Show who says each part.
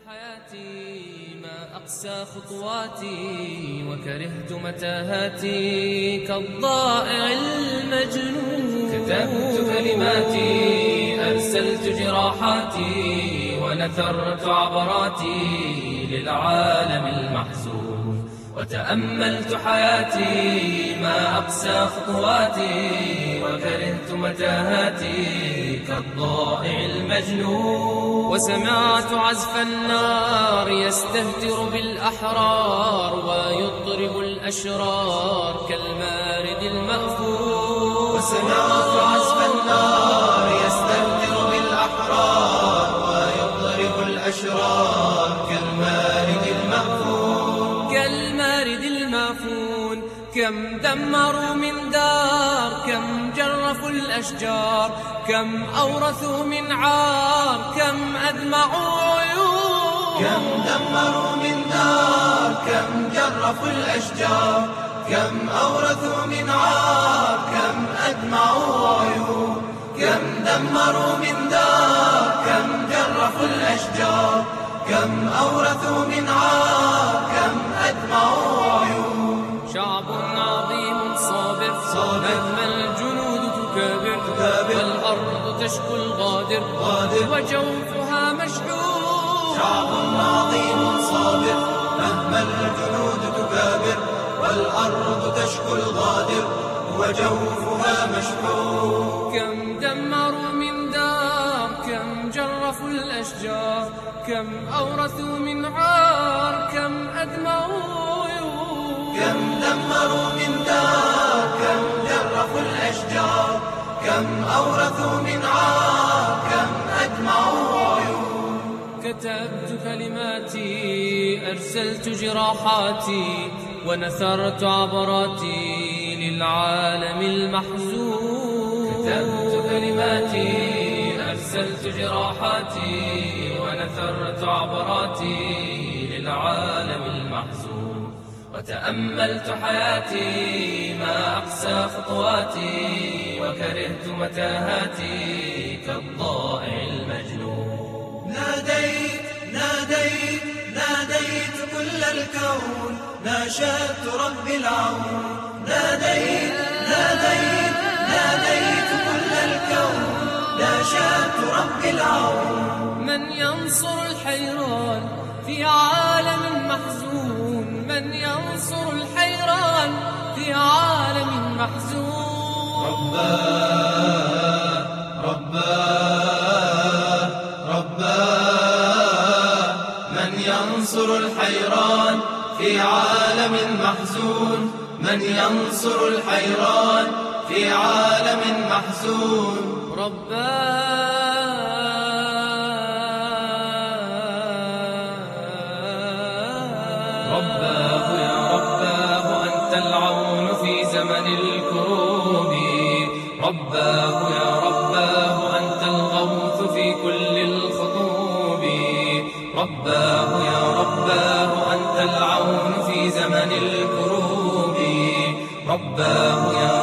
Speaker 1: حياتي ما أقسى خطواتي وكرهت متاهاتي كالضائع المجنون. كتبت كلماتي أرسلت جراحاتي ونثرت عبراتي للعالم المحزون. وتأملت حياتي ما أقسى خطواتي وكرهت متاهاتي كالضائع المجنون. وسمعت عزف النار يستهتر بالأحرار ويضرب الأشرار كالمارد المأفور.
Speaker 2: وسمعت عزف النار يستهتر بالأحرار ويضرب الأشرار كالمارد المأفور.
Speaker 1: كالمارد المافون. كم دمروا من دار، كم جرفوا الأشجار، كم أورثوا من عار، كم أدمعوا عيون.
Speaker 2: كم دمروا من دار، كم جرفوا الأشجار، كم أورثوا من عار، كم أدمعوا عيون. كم دمروا من دار، كم جرفوا الأشجار، كم أورثوا من عار، كم أدمعوا عيون.
Speaker 1: شعب عظيم صابر مهما الجنود تكابر والأرض تشكو الغادر وجوفها مشحون.
Speaker 2: شعب عظيم صابر مهما الجنود تكابر والأرض تشكو الغادر وجوفها مشحون.
Speaker 1: كم دمروا من دار، كم جرفوا الأشجار، كم أورثوا من عار، كم أدمعوا عيون.
Speaker 2: كم دمروا من دار، كم جرفوا الأشجار، كم أورثوا من عار، كم أدمعوا عيون.
Speaker 1: كتبت كلماتي أرسلت جراحاتي ونثرت عبراتي للعالم المحزون.
Speaker 2: كتبت كلماتي
Speaker 1: أرسلت جراحاتي ونثرت عبراتي للعالم المحزون. وتأملت حياتي ما أقسى خطواتي وكرهت متاهاتي كالضائع المجنون.
Speaker 2: ناديت ناديت ناديت كل الكون، ناشدت رب العون. ناديت ناديت ناديت كل الكون، ناشدت رب العون.
Speaker 1: من ينصر الحيران في عالم محزون، من ينصر الحيران في عالم محزون.
Speaker 2: رباه من ينصر الحيران في عالم محزون. من ينصر الحيران في عالم محزون.
Speaker 1: رباه يا رباه أنت العون في زمن الكروب. رباه يا رباه أنت الغوث في كل الخطوب. رباه يا رباه أنت العون في زمن الكروب. رباه يا